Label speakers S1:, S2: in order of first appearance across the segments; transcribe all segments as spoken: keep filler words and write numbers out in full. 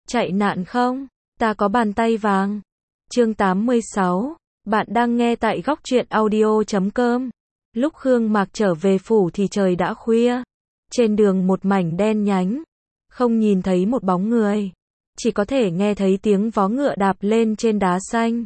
S1: chạy nạn không? Ta có bàn tay vàng. Chương tám mươi sáu. Bạn đang nghe tại góc truyện audio chấm com. Lúc Khương Mạc trở về phủ thì trời đã khuya. Trên đường một mảnh đen nhánh. Không nhìn thấy một bóng người. Chỉ có thể nghe thấy tiếng vó ngựa đạp lên trên đá xanh.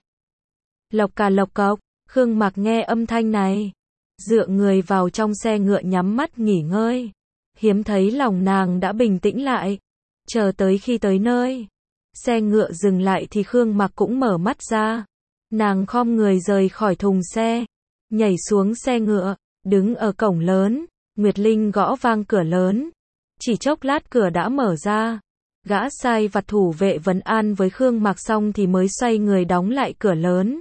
S1: Lộc cà lộc cộc, Khương Mạc nghe âm thanh này. Dựa người vào trong xe ngựa nhắm mắt nghỉ ngơi. Hiếm thấy lòng nàng đã bình tĩnh lại. Chờ tới khi tới nơi. Xe ngựa dừng lại thì Khương Mạc cũng mở mắt ra. Nàng khom người rời khỏi thùng xe. Nhảy xuống xe ngựa. Đứng ở cổng lớn. Nguyệt Linh gõ vang cửa lớn. Chỉ chốc lát cửa đã mở ra. Gã sai vặt thủ vệ vấn an với Khương Mạc xong thì mới xoay người đóng lại cửa lớn.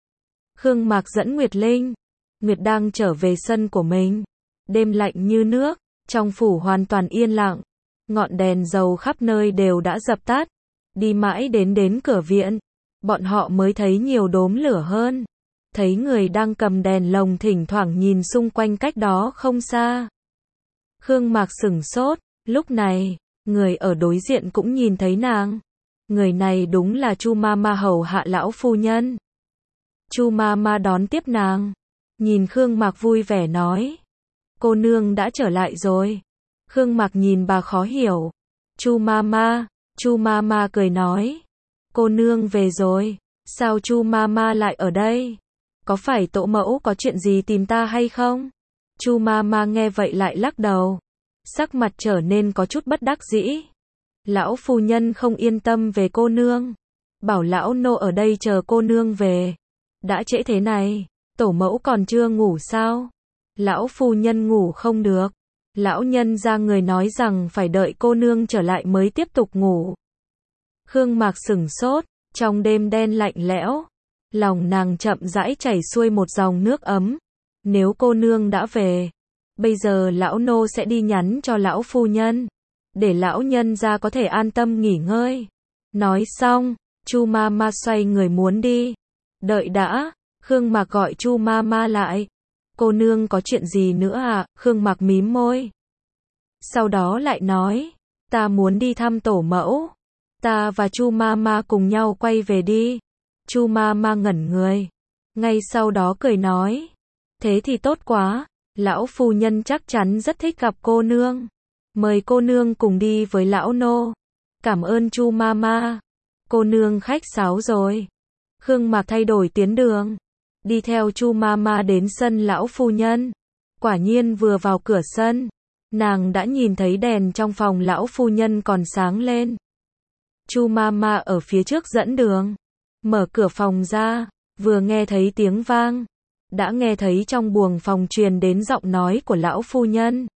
S1: Khương Mạc dẫn Nguyệt Linh. Nguyệt đang trở về sân của mình. Đêm lạnh như nước. Trong phủ hoàn toàn yên lặng. Ngọn đèn dầu khắp nơi đều đã dập tắt. Đi mãi đến đến cửa viện. Bọn họ mới thấy nhiều đốm lửa hơn. Thấy người đang cầm đèn lồng thỉnh thoảng nhìn xung quanh cách đó không xa. Khương Mạc sửng sốt. Lúc này, người ở đối diện cũng nhìn thấy nàng. Người này đúng là Chu Mama hầu hạ lão phu nhân. Chu Mama đón tiếp nàng. Nhìn Khương Mạc vui vẻ nói. Cô nương đã trở lại rồi. Khương Mạc nhìn bà khó hiểu. Chu Mama, Chu Mama cười nói. Cô nương về rồi. Sao Chu Mama lại ở đây? Có phải tổ mẫu có chuyện gì tìm ta hay không? Chu Mama nghe vậy lại lắc đầu. Sắc mặt trở nên có chút bất đắc dĩ. Lão phu nhân không yên tâm về cô nương. Bảo lão nô ở đây chờ cô nương về. Đã trễ thế này, tổ mẫu còn chưa ngủ sao? Lão phu nhân ngủ không được. Lão nhân ra người nói rằng phải đợi cô nương trở lại mới tiếp tục ngủ. Khương Mạc sửng sốt, trong đêm đen lạnh lẽo. Lòng nàng chậm rãi chảy xuôi một dòng nước ấm. Nếu cô nương đã về, bây giờ lão nô sẽ đi nhắn cho lão phu nhân. Để lão nhân ra có thể an tâm nghỉ ngơi. Nói xong, Chu Mama xoay người muốn đi. Đợi đã, Khương Mạc gọi Chu Mama lại. Cô nương có chuyện gì nữa à? Khương Mạc mím môi. Sau đó lại nói, ta muốn đi thăm tổ mẫu. Ta và Chu Mama cùng nhau quay về đi. Chu Mama ngẩn người. Ngay sau đó cười nói, thế thì tốt quá, lão phu nhân chắc chắn rất thích gặp cô nương. Mời cô nương cùng đi với lão nô. Cảm ơn Chu Mama. Cô nương khách sáo rồi. Khương Mạc thay đổi tuyến đường. Đi theo Chu Mama đến sân lão phu nhân. Quả nhiên vừa vào cửa sân, nàng đã nhìn thấy đèn trong phòng lão phu nhân còn sáng lên. Chu Mama ở phía trước dẫn đường. Mở cửa phòng ra, vừa nghe thấy tiếng vang. Đã nghe thấy trong buồng phòng truyền đến giọng nói của lão phu nhân.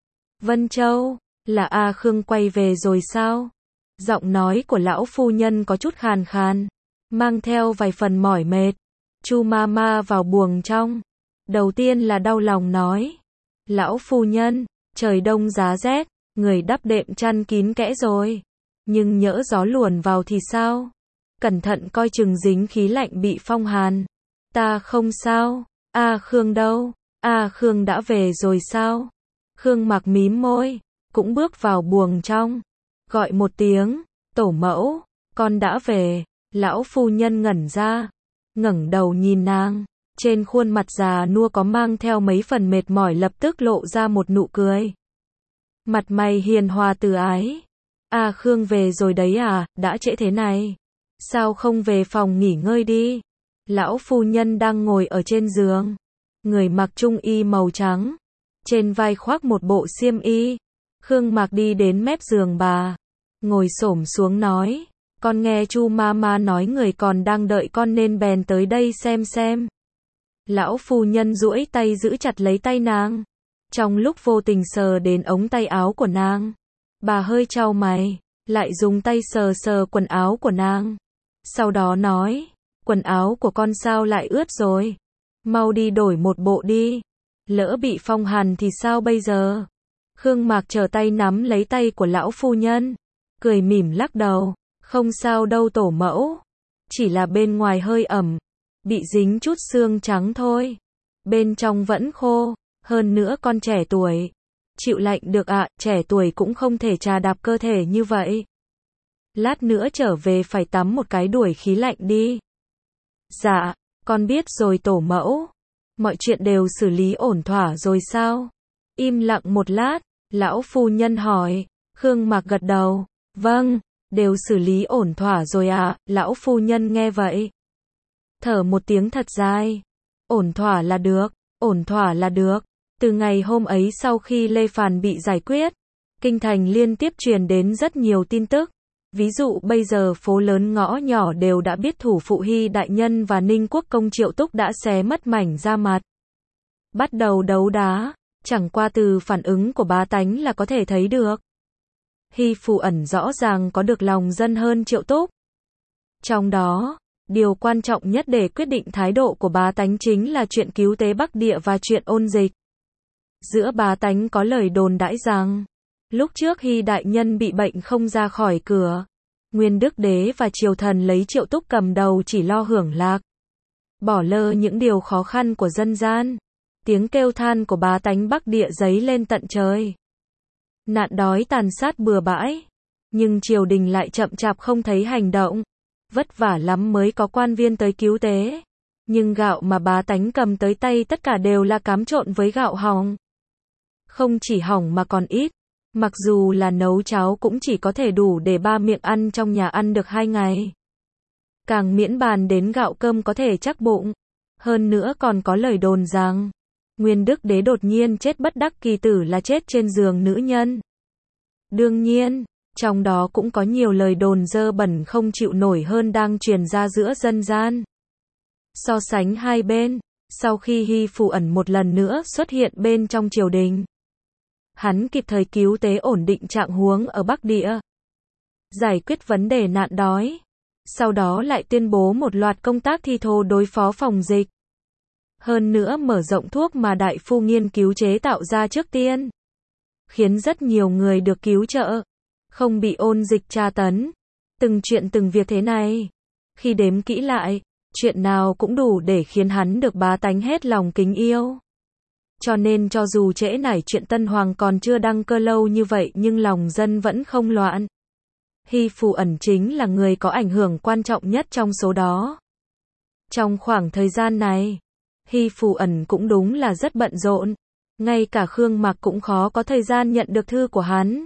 S1: Vân Châu, là A Khương quay về rồi sao? Giọng nói của lão phu nhân có chút khàn khàn, mang theo vài phần mỏi mệt. Chu Mama vào buồng trong. Đầu tiên là đau lòng nói. Lão phu nhân, trời đông giá rét, người đắp đệm chăn kín kẽ rồi. Nhưng nhỡ gió luồn vào thì sao? Cẩn thận coi chừng dính khí lạnh bị phong hàn. Ta không sao. A Khương đâu? A Khương đã về rồi sao? Khương Mạc mím môi, cũng bước vào buồng trong. Gọi một tiếng, tổ mẫu, con đã về. Lão phu nhân ngẩn ra, ngẩng đầu nhìn nàng. Trên khuôn mặt già nua có mang theo mấy phần mệt mỏi lập tức lộ ra một nụ cười. Mặt mày hiền hòa từ ái. A Khương về rồi đấy à, đã trễ thế này. Sao không về phòng nghỉ ngơi đi? Lão phu nhân đang ngồi ở trên giường. Người mặc trung y màu trắng. Trên vai khoác một bộ xiêm y. Khương Mạc đi đến mép giường bà. Ngồi xổm xuống nói. Con nghe Chu Mama nói người còn đang đợi con nên bèn tới đây xem xem. Lão phu nhân duỗi tay giữ chặt lấy tay nàng. Trong lúc vô tình sờ đến ống tay áo của nàng. Bà hơi chau mày. Lại dùng tay sờ sờ quần áo của nàng. Sau đó nói. Quần áo của con sao lại ướt rồi? Mau đi đổi một bộ đi. Lỡ bị phong hàn thì sao bây giờ? Khương Mạc trở tay nắm lấy tay của lão phu nhân. Cười mỉm lắc đầu. Không sao đâu tổ mẫu. Chỉ là bên ngoài hơi ẩm. Bị dính chút xương trắng thôi. Bên trong vẫn khô. Hơn nữa con trẻ tuổi. Chịu lạnh được ạ, à, trẻ tuổi cũng không thể trà đạp cơ thể như vậy. lát nữa trở về phải tắm một cái đuổi khí lạnh đi. Dạ, con biết rồi tổ mẫu. Mọi chuyện đều xử lý ổn thỏa rồi sao? Im lặng một lát, lão phu nhân hỏi. Khương Mạc gật đầu. Vâng, đều xử lý ổn thỏa rồi ạ. Lão phu nhân nghe vậy, thở một tiếng thật dài. Ổn thỏa là được, ổn thỏa là được. Từ ngày hôm ấy sau khi Lê Phàn bị giải quyết, kinh thành liên tiếp truyền đến rất nhiều tin tức. Ví dụ bây giờ phố lớn ngõ nhỏ đều đã biết thủ phụ Hy đại nhân và Ninh Quốc công Triệu Túc đã xé mất mảnh da mặt, bắt đầu đấu đá. Chẳng qua từ phản ứng của bá tánh là có thể thấy được, Hy Phù Ẩn rõ ràng có được lòng dân hơn Triệu Túc. Trong đó, điều quan trọng nhất để quyết định thái độ của bá tánh chính là chuyện cứu tế Bắc Địa và chuyện ôn dịch. Giữa bá tánh có lời đồn đãi rằng, lúc trước Hy đại nhân bị bệnh không ra khỏi cửa, Nguyên Đức Đế và triều thần lấy Triệu Túc cầm đầu chỉ lo hưởng lạc, bỏ lơ những điều khó khăn của dân gian. Tiếng kêu than của bá tánh Bắc Địa dấy lên tận trời. Nạn đói tàn sát bừa bãi, nhưng triều đình lại chậm chạp không thấy hành động. Vất vả lắm mới có quan viên tới cứu tế, nhưng gạo mà bá tánh cầm tới tay tất cả đều là cám trộn với gạo hỏng. Không chỉ hỏng mà còn ít, mặc dù là nấu cháo cũng chỉ có thể đủ để ba miệng ăn trong nhà ăn được hai ngày. Càng miễn bàn đến gạo cơm có thể chắc bụng. Hơn nữa còn có lời đồn rằng, Nguyên Đức Đế đột nhiên chết bất đắc kỳ tử là chết trên giường nữ nhân. Đương nhiên, trong đó cũng có nhiều lời đồn dơ bẩn không chịu nổi hơn đang truyền ra giữa dân gian. So sánh hai bên, sau khi Hy Phù Ẩn một lần nữa xuất hiện bên trong triều đình, hắn kịp thời cứu tế ổn định trạng huống ở Bắc Địa, giải quyết vấn đề nạn đói, sau đó lại tuyên bố một loạt công tác thi thố đối phó phòng dịch. Hơn nữa mở rộng thuốc mà đại phu nghiên cứu chế tạo ra trước tiên, khiến rất nhiều người được cứu trợ, không bị ôn dịch tra tấn. Từng chuyện từng việc thế này, khi đếm kỹ lại, chuyện nào cũng đủ để khiến hắn được bá tánh hết lòng kính yêu. Cho nên cho dù trễ nải chuyện Tân Hoàng còn chưa đăng cơ lâu như vậy nhưng lòng dân vẫn không loạn. Hy Phù Ẩn chính là người có ảnh hưởng quan trọng nhất trong số đó. Trong khoảng thời gian này, Hy Phù Ẩn cũng đúng là rất bận rộn, ngay cả Khương Mạc cũng khó có thời gian nhận được thư của hắn.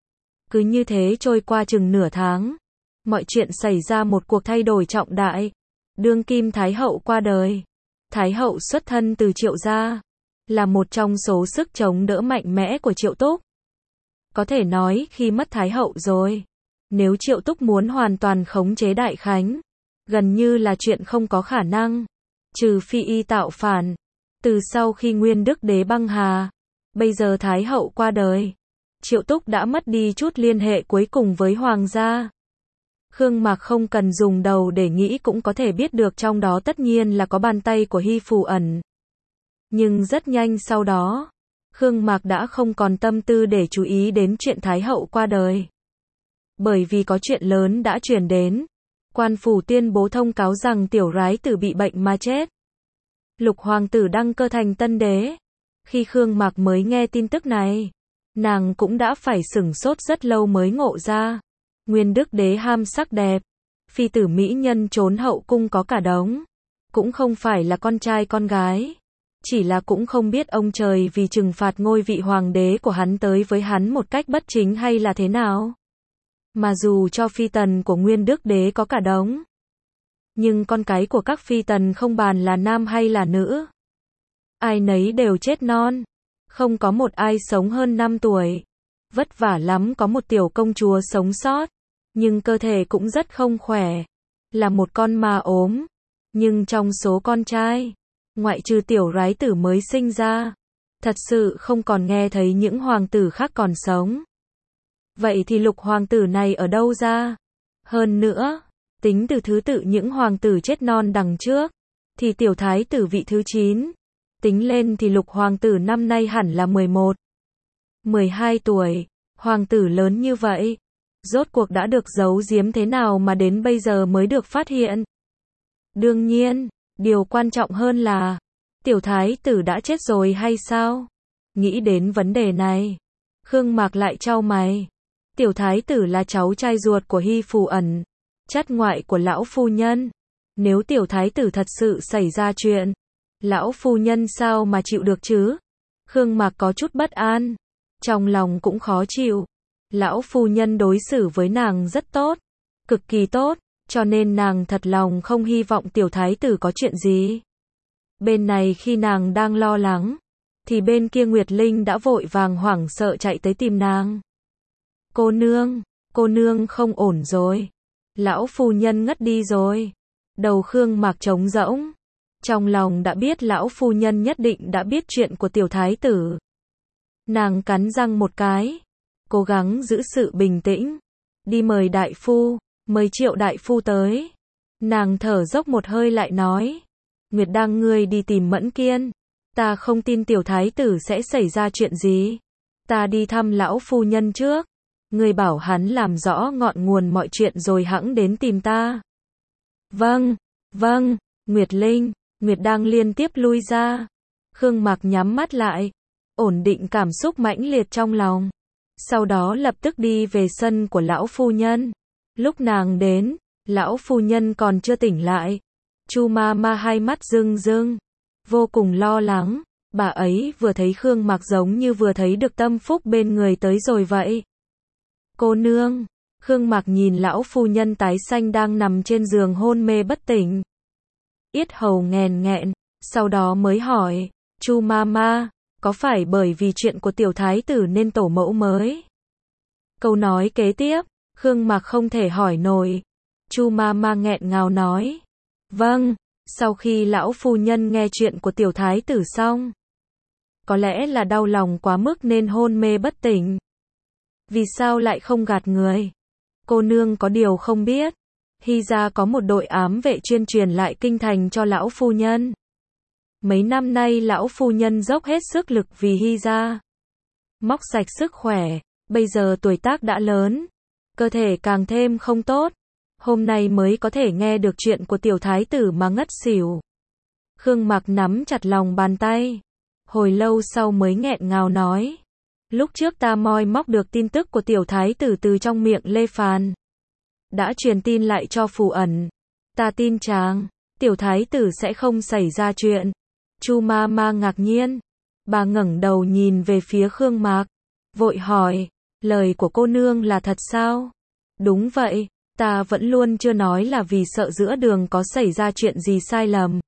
S1: Cứ như thế trôi qua chừng nửa tháng, mọi chuyện xảy ra một cuộc thay đổi trọng đại. Đương kim Thái Hậu qua đời. Thái Hậu xuất thân từ Triệu gia, là một trong số sức chống đỡ mạnh mẽ của Triệu Túc. Có thể nói khi mất Thái Hậu rồi, nếu Triệu Túc muốn hoàn toàn khống chế Đại Khánh, gần như là chuyện không có khả năng, trừ phi y tạo phản. Từ sau khi Nguyên Đức Đế băng hà, bây giờ Thái Hậu qua đời, Triệu Túc đã mất đi chút liên hệ cuối cùng với Hoàng gia. Khương Mạc không cần dùng đầu để nghĩ cũng có thể biết được trong đó tất nhiên là có bàn tay của Hy Phù Ẩn. Nhưng rất nhanh sau đó, Khương Mạc đã không còn tâm tư để chú ý đến chuyện Thái Hậu qua đời. Bởi vì có chuyện lớn đã truyền đến, quan phủ tuyên bố thông cáo rằng tiểu rái tử bị bệnh mà chết. Lục hoàng tử đăng cơ thành tân đế. Khi Khương Mạc mới nghe tin tức này, nàng cũng đã phải sửng sốt rất lâu mới ngộ ra. Nguyên Đức Đế ham sắc đẹp, phi tử mỹ nhân trốn hậu cung có cả đống, cũng không phải là con trai con gái, chỉ là cũng không biết ông trời vì trừng phạt ngôi vị hoàng đế của hắn tới với hắn một cách bất chính hay là thế nào. Mà dù cho phi tần của Nguyên Đức Đế có cả đống, nhưng con cái của các phi tần không bàn là nam hay là nữ, ai nấy đều chết non, không có một ai sống hơn năm tuổi. Vất vả lắm có một tiểu công chúa sống sót, nhưng cơ thể cũng rất không khỏe, là một con ma ốm. Nhưng trong số con trai, ngoại trừ tiểu rái tử mới sinh ra, thật sự không còn nghe thấy những hoàng tử khác còn sống. Vậy thì lục hoàng tử này ở đâu ra? Hơn nữa, tính từ thứ tự những hoàng tử chết non đằng trước, thì tiểu thái tử vị thứ chín. Tính lên thì lục hoàng tử năm nay hẳn là mười một, mười hai tuổi. Hoàng tử lớn như vậy, rốt cuộc đã được giấu giếm thế nào mà đến bây giờ mới được phát hiện? Đương nhiên, điều quan trọng hơn là, tiểu thái tử đã chết rồi hay sao? Nghĩ đến vấn đề này, Khương Mạc lại chau mày. Tiểu thái tử là cháu trai ruột của Hy Phù Ẩn, chắt ngoại của lão phu nhân. Nếu tiểu thái tử thật sự xảy ra chuyện, lão phu nhân sao mà chịu được chứ? Khương Mạc có chút bất an, trong lòng cũng khó chịu. Lão phu nhân đối xử với nàng rất tốt, cực kỳ tốt, cho nên nàng thật lòng không hy vọng tiểu thái tử có chuyện gì. Bên này khi nàng đang lo lắng, thì bên kia Nguyệt Linh đã vội vàng hoảng sợ chạy tới tìm nàng. Cô nương, cô nương không ổn rồi. Lão phu nhân ngất đi rồi. Đầu Khương Mạc trống rỗng. Trong lòng đã biết lão phu nhân nhất định đã biết chuyện của tiểu thái tử. Nàng cắn răng một cái, cố gắng giữ sự bình tĩnh. Đi mời đại phu, mời Triệu đại phu tới. Nàng thở dốc một hơi lại nói. Nguyệt Đăng ngươi đi tìm Mẫn Kiên. Ta không tin tiểu thái tử sẽ xảy ra chuyện gì. Ta đi thăm lão phu nhân trước. Ngươi bảo hắn làm rõ ngọn nguồn mọi chuyện rồi hẵng đến tìm ta. Vâng, vâng, Nguyệt Linh, Nguyệt Đăng liên tiếp lui ra. Khương Mạc nhắm mắt lại, ổn định cảm xúc mãnh liệt trong lòng. Sau đó lập tức đi về sân của lão phu nhân. Lúc nàng đến, lão phu nhân còn chưa tỉnh lại. Chu ma ma hai mắt rưng rưng, vô cùng lo lắng. Bà ấy vừa thấy Khương Mạc giống như vừa thấy được tâm phúc bên người tới rồi vậy. Cô nương, Khương Mạc nhìn lão phu nhân tái xanh đang nằm trên giường hôn mê bất tỉnh. Yết hầu nghèn nghẹn, sau đó mới hỏi, Chu ma ma, có phải bởi vì chuyện của tiểu thái tử nên tổ mẫu mới? Câu nói kế tiếp, Khương Mạc không thể hỏi nổi. Chu ma ma nghẹn ngào nói, vâng, sau khi lão phu nhân nghe chuyện của tiểu thái tử xong, có lẽ là đau lòng quá mức nên hôn mê bất tỉnh. Vì sao lại không gạt người? Cô nương có điều không biết, Hy gia có một đội ám vệ chuyên truyền lại kinh thành cho lão phu nhân. Mấy năm nay lão phu nhân dốc hết sức lực vì Hy gia. Móc sạch sức khỏe, bây giờ tuổi tác đã lớn, cơ thể càng thêm không tốt. Hôm nay mới có thể nghe được chuyện của tiểu thái tử mà ngất xỉu. Khương Mạc nắm chặt lòng bàn tay, hồi lâu sau mới nghẹn ngào nói. Lúc trước ta moi móc được tin tức của tiểu thái tử từ trong miệng Lê Phàn. Đã truyền tin lại cho Phù Ẩn. Ta tin chàng, tiểu thái tử sẽ không xảy ra chuyện. Chu ma ma ngạc nhiên. Bà ngẩng đầu nhìn về phía Khương Mạc, vội hỏi, lời của cô nương là thật sao? Đúng vậy, ta vẫn luôn chưa nói là vì sợ giữa đường có xảy ra chuyện gì sai lầm.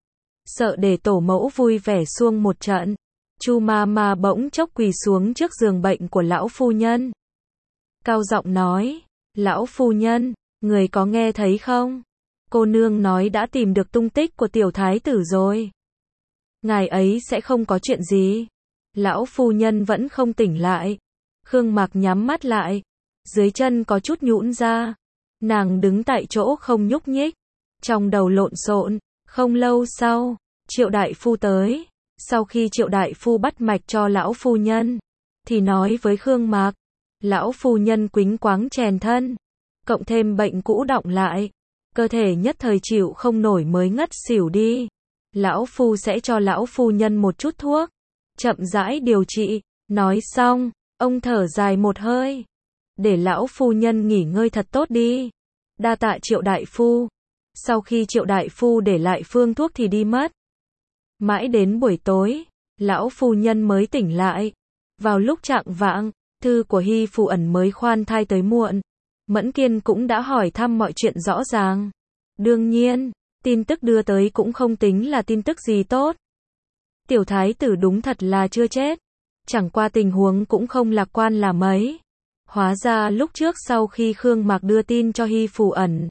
S1: Sợ để tổ mẫu vui vẻ xuông một trận. Chu ma ma bỗng chốc quỳ xuống trước giường bệnh của lão phu nhân. Cao giọng nói, lão phu nhân, người có nghe thấy không? Cô nương nói đã tìm được tung tích của tiểu thái tử rồi. Ngài ấy sẽ không có chuyện gì. Lão phu nhân vẫn không tỉnh lại. Khương Mạc nhắm mắt lại, dưới chân có chút nhũn ra. Nàng đứng tại chỗ không nhúc nhích, trong đầu lộn xộn. Không lâu sau, Triệu đại phu tới. Sau khi Triệu đại phu bắt mạch cho lão phu nhân, thì nói với Khương Mạc, lão phu nhân quĩnh quáng chèn thân, cộng thêm bệnh cũ đọng lại, cơ thể nhất thời chịu không nổi mới ngất xỉu đi. Lão phu sẽ cho lão phu nhân một chút thuốc, chậm rãi điều trị. Nói xong, ông thở dài một hơi, để lão phu nhân nghỉ ngơi thật tốt đi. Đa tạ Triệu đại phu. Sau khi Triệu đại phu để lại phương thuốc thì đi mất. Mãi đến buổi tối, lão phu nhân mới tỉnh lại. Vào lúc chạng vạng, thư của Hy Phù Ẩn mới khoan thai tới muộn. Mẫn Kiên cũng đã hỏi thăm mọi chuyện rõ ràng. Đương nhiên, tin tức đưa tới cũng không tính là tin tức gì tốt. Tiểu thái tử đúng thật là chưa chết. Chẳng qua tình huống cũng không lạc quan là mấy. Hóa ra lúc trước sau khi Khương Mạc đưa tin cho Hy Phù Ẩn,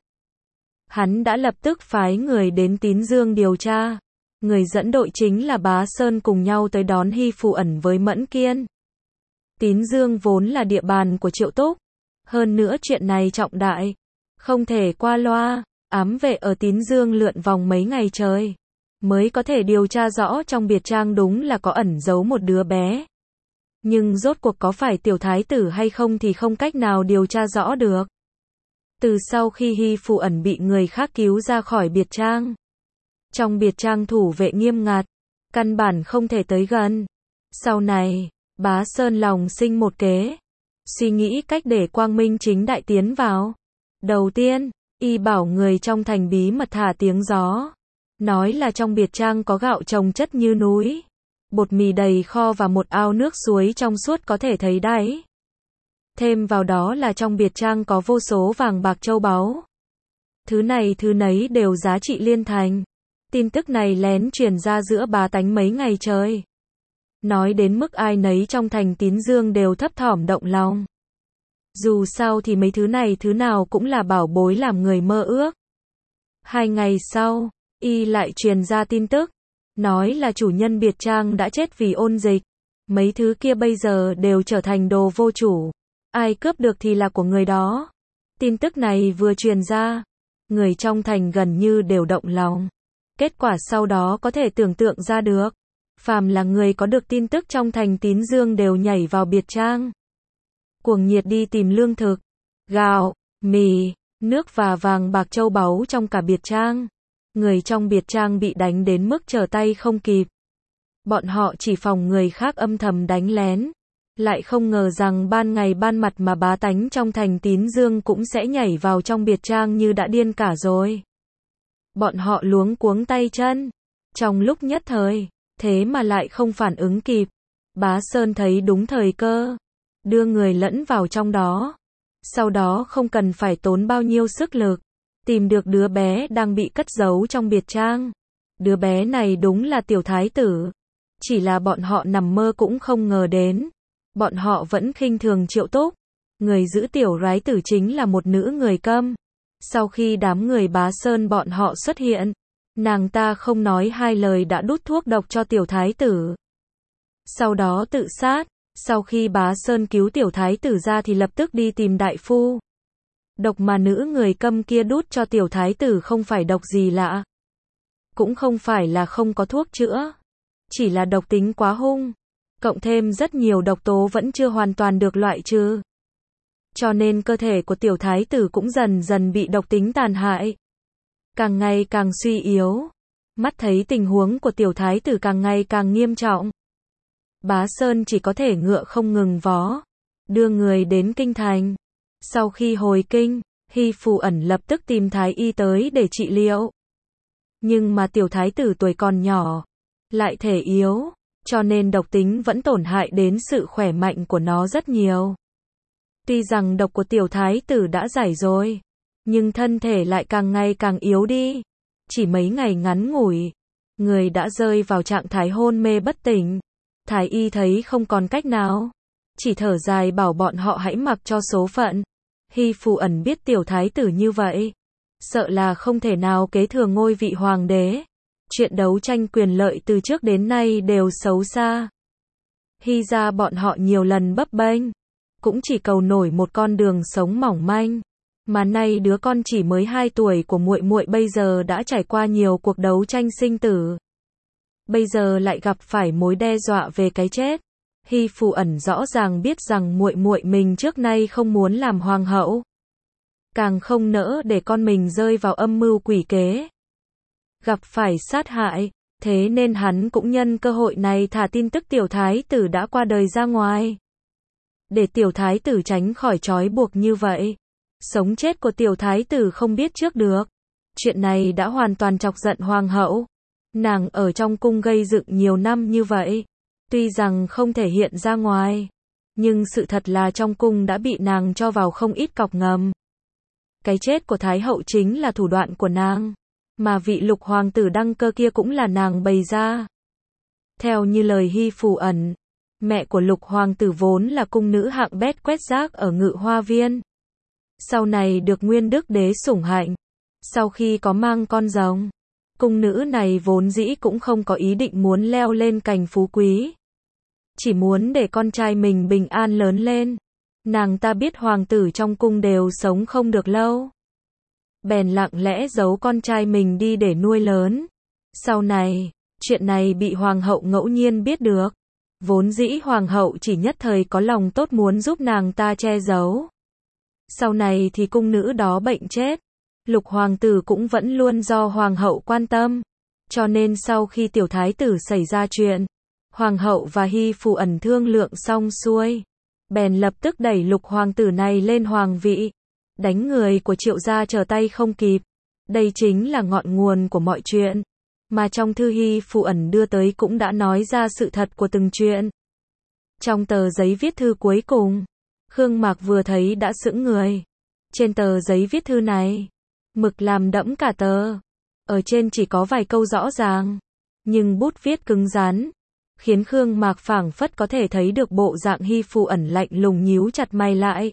S1: hắn đã lập tức phái người đến Tín Dương điều tra. Người dẫn đội chính là Bá Sơn cùng nhau tới đón Hy Phù Ẩn với Mẫn Kiên. Tín Dương vốn là địa bàn của Triệu Túc. Hơn nữa chuyện này trọng đại, không thể qua loa. Ám vệ ở Tín Dương lượn vòng mấy ngày trời, mới có thể điều tra rõ trong biệt trang đúng là có ẩn giấu một đứa bé. Nhưng rốt cuộc có phải tiểu thái tử hay không thì không cách nào điều tra rõ được. Từ sau khi Hy Phù Ẩn bị người khác cứu ra khỏi biệt trang, trong biệt trang thủ vệ nghiêm ngặt, căn bản không thể tới gần. Sau này, Bá Sơn lòng sinh một kế. suy nghĩ cách để quang minh chính đại tiến vào. Đầu tiên, y bảo người trong thành bí mật thả tiếng gió. Nói là trong biệt trang có gạo trồng chất như núi, bột mì đầy kho và một ao nước suối trong suốt có thể thấy đáy. Thêm vào đó là trong biệt trang có vô số vàng bạc châu báu. Thứ này thứ nấy đều giá trị liên thành. Tin tức này lén truyền ra giữa bá tánh mấy ngày trời. Nói đến mức ai nấy trong thành Tín Dương đều thấp thỏm động lòng. Dù sao thì mấy thứ này thứ nào cũng là bảo bối làm người mơ ước. Hai ngày sau, y lại truyền ra tin tức. Nói là chủ nhân biệt trang đã chết vì ôn dịch. Mấy thứ kia bây giờ đều trở thành đồ vô chủ. Ai cướp được thì là của người đó. Tin tức này vừa truyền ra, người trong thành gần như đều động lòng. Kết quả sau đó có thể tưởng tượng ra được. Phàm là người có được tin tức trong thành Tín Dương đều nhảy vào biệt trang. Cuồng nhiệt đi tìm lương thực, gạo, mì, nước và vàng bạc châu báu trong cả biệt trang. Người trong biệt trang bị đánh đến mức trở tay không kịp. Bọn họ chỉ phòng người khác âm thầm đánh lén. Lại không ngờ rằng ban ngày ban mặt mà bá tánh trong thành Tín Dương cũng sẽ nhảy vào trong biệt trang như đã điên cả rồi. Bọn họ luống cuống tay chân. Trong lúc nhất thời, thế mà lại không phản ứng kịp. Bá Sơn thấy đúng thời cơ, đưa người lẫn vào trong đó. Sau đó không cần phải tốn bao nhiêu sức lực, tìm được đứa bé đang bị cất giấu trong biệt trang. Đứa bé này đúng là tiểu thái tử. Chỉ là bọn họ nằm mơ cũng không ngờ đến. Bọn họ vẫn khinh thường Triệu Túc. Người giữ tiểu rái tử chính là một nữ người câm. Sau khi đám người Bá Sơn bọn họ xuất hiện, nàng ta không nói hai lời đã đút thuốc độc cho tiểu thái tử. Sau đó tự sát. Sau khi Bá Sơn cứu tiểu thái tử ra thì lập tức đi tìm đại phu. Độc mà nữ người câm kia đút cho tiểu thái tử không phải độc gì lạ. Cũng không phải là không có thuốc chữa. Chỉ là độc tính quá hung. Cộng thêm rất nhiều độc tố vẫn chưa hoàn toàn được loại trừ. Cho nên cơ thể của tiểu thái tử cũng dần dần bị độc tính tàn hại. Càng ngày càng suy yếu. Mắt thấy tình huống của tiểu thái tử càng ngày càng nghiêm trọng. Bá Sơn chỉ có thể ngựa không ngừng vó. Đưa người đến kinh thành. Sau khi hồi kinh, Hy Phù Ẩn lập tức tìm thái y tới để trị liệu. Nhưng mà tiểu thái tử tuổi còn nhỏ, lại thể yếu, cho nên độc tính vẫn tổn hại đến sự khỏe mạnh của nó rất nhiều. Tuy rằng độc của tiểu thái tử đã giải rồi, nhưng thân thể lại càng ngày càng yếu đi. Chỉ mấy ngày ngắn ngủi, người đã rơi vào trạng thái hôn mê bất tỉnh. Thái y thấy không còn cách nào, chỉ thở dài bảo bọn họ hãy mặc cho số phận. Hy Phù Ẩn biết tiểu thái tử như vậy, sợ là không thể nào kế thừa ngôi vị hoàng đế. Chuyện đấu tranh quyền lợi từ trước đến nay đều xấu xa. Hy ra bọn họ nhiều lần bấp bênh, cũng chỉ cầu nổi một con đường sống mỏng manh. Mà nay đứa con chỉ mới hai tuổi của muội muội bây giờ đã trải qua nhiều cuộc đấu tranh sinh tử. Bây giờ lại gặp phải mối đe dọa về cái chết. Hy Phù Ẩn rõ ràng biết rằng muội muội mình trước nay không muốn làm hoàng hậu, càng không nỡ để con mình rơi vào âm mưu quỷ kế, gặp phải sát hại, thế nên hắn cũng nhân cơ hội này thả tin tức tiểu thái tử đã qua đời ra ngoài. Để tiểu thái tử tránh khỏi trói buộc như vậy. Sống chết của tiểu thái tử không biết trước được. Chuyện này đã hoàn toàn chọc giận hoàng hậu. Nàng ở trong cung gây dựng nhiều năm như vậy, tuy rằng không thể hiện ra ngoài, nhưng sự thật là trong cung đã bị nàng cho vào không ít cọc ngầm. Cái chết của thái hậu chính là thủ đoạn của nàng, mà vị lục hoàng tử đăng cơ kia cũng là nàng bày ra. Theo như lời Hy Phù Ẩn, mẹ của lục hoàng tử vốn là cung nữ hạng bét quét rác ở Ngự Hoa Viên. Sau này được Nguyên Đức Đế sủng hạnh. Sau khi có mang con rồng, cung nữ này vốn dĩ cũng không có ý định muốn leo lên cành phú quý. Chỉ muốn để con trai mình bình an lớn lên. Nàng ta biết hoàng tử trong cung đều sống không được lâu, bèn lặng lẽ giấu con trai mình đi để nuôi lớn. Sau này, chuyện này bị hoàng hậu ngẫu nhiên biết được. Vốn dĩ hoàng hậu chỉ nhất thời có lòng tốt muốn giúp nàng ta che giấu. Sau này thì cung nữ đó bệnh chết. Lục hoàng tử cũng vẫn luôn do hoàng hậu quan tâm. Cho nên sau khi tiểu thái tử xảy ra chuyện, hoàng hậu và Hy Phù Ẩn thương lượng xong xuôi, bèn lập tức đẩy lục hoàng tử này lên hoàng vị. Đánh người của Triệu gia trở tay không kịp. Đây chính là ngọn nguồn của mọi chuyện. Mà trong thư Hy Phụ ẩn đưa tới cũng đã nói ra sự thật của từng chuyện. Trong tờ giấy viết thư cuối cùng, Khương Mạc vừa thấy đã sững người. Trên tờ giấy viết thư này, mực làm đẫm cả tờ. Ở trên chỉ có vài câu rõ ràng, nhưng bút viết cứng rắn, khiến Khương Mạc phảng phất có thể thấy được bộ dạng Hy Phụ ẩn lạnh lùng nhíu chặt mày lại.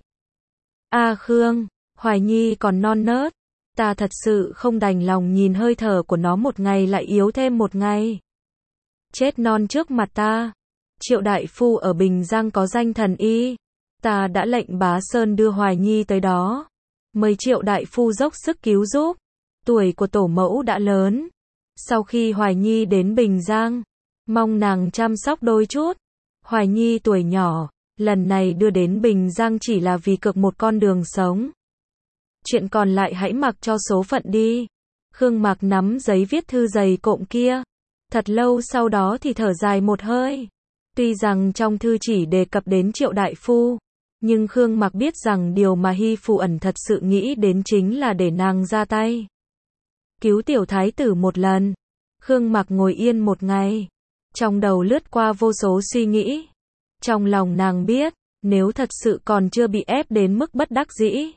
S1: A Khương, Hoài Nhi còn non nớt, ta thật sự không đành lòng nhìn hơi thở của nó một ngày lại yếu thêm một ngày. Chết non trước mặt ta. Triệu đại phu ở Bình Giang có danh thần y, ta đã lệnh Bá Sơn đưa Hoài Nhi tới đó. Mời Triệu đại phu dốc sức cứu giúp. Tuổi của tổ mẫu đã lớn. Sau khi Hoài Nhi đến Bình Giang, mong nàng chăm sóc đôi chút. Hoài Nhi tuổi nhỏ, lần này đưa đến Bình Giang chỉ là vì cược một con đường sống. Chuyện còn lại hãy mặc cho số phận đi. Khương Mạc nắm giấy viết thư dày cộm kia. Thật lâu sau đó thì thở dài một hơi. Tuy rằng trong thư chỉ đề cập đến Triệu đại phu, nhưng Khương Mạc biết rằng điều mà Hy Phụ ẩn thật sự nghĩ đến chính là để nàng ra tay cứu tiểu thái tử một lần. Khương Mạc ngồi yên một ngày, trong đầu lướt qua vô số suy nghĩ. Trong lòng nàng biết, nếu thật sự còn chưa bị ép đến mức bất đắc dĩ,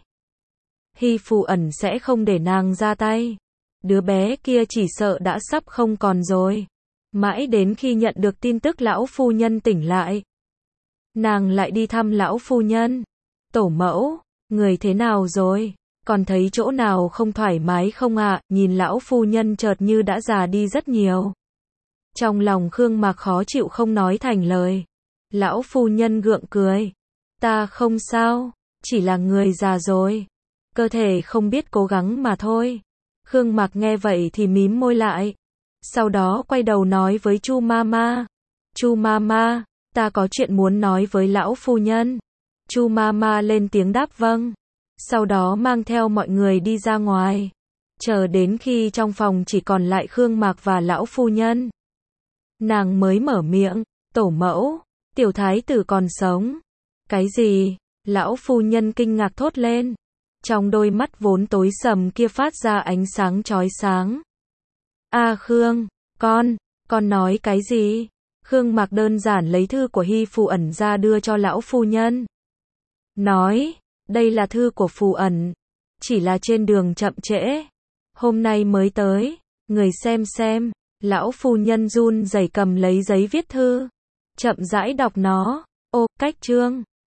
S1: Hy Phụ ẩn sẽ không để nàng ra tay. Đứa bé kia chỉ sợ đã sắp không còn rồi. Mãi đến khi nhận được tin tức lão phu nhân tỉnh lại, nàng lại đi thăm lão phu nhân. Tổ mẫu, người thế nào rồi? Còn thấy chỗ nào không thoải mái không ạ? À? Nhìn lão phu nhân chợt như đã già đi rất nhiều. Trong lòng Khương Mạc khó chịu không nói thành lời. Lão phu nhân gượng cười. Ta không sao, chỉ là người già rồi. Cơ thể không biết cố gắng mà thôi. Khương Mạc nghe vậy thì mím môi lại. Sau đó quay đầu nói với Chu Mama. Chu Mama, ta có chuyện muốn nói với lão phu nhân. Chu Mama lên tiếng đáp vâng. Sau đó mang theo mọi người đi ra ngoài. Chờ đến khi trong phòng chỉ còn lại Khương Mạc và lão phu nhân, nàng mới mở miệng. Tổ mẫu, tiểu thái tử còn sống. Cái gì? Lão phu nhân kinh ngạc thốt lên. Trong đôi mắt vốn tối sầm kia phát ra ánh sáng chói sáng. A Khương, con, con nói cái gì? Khương Mạc đơn giản lấy thư của Hy Phụ ẩn ra đưa cho lão phu nhân. Nói, đây là thư của Phụ ẩn. Chỉ là trên đường chậm trễ. Hôm nay mới tới, người xem xem. Lão phu nhân run rẩy cầm lấy giấy viết thư. Chậm rãi đọc nó. Ô, cách chương.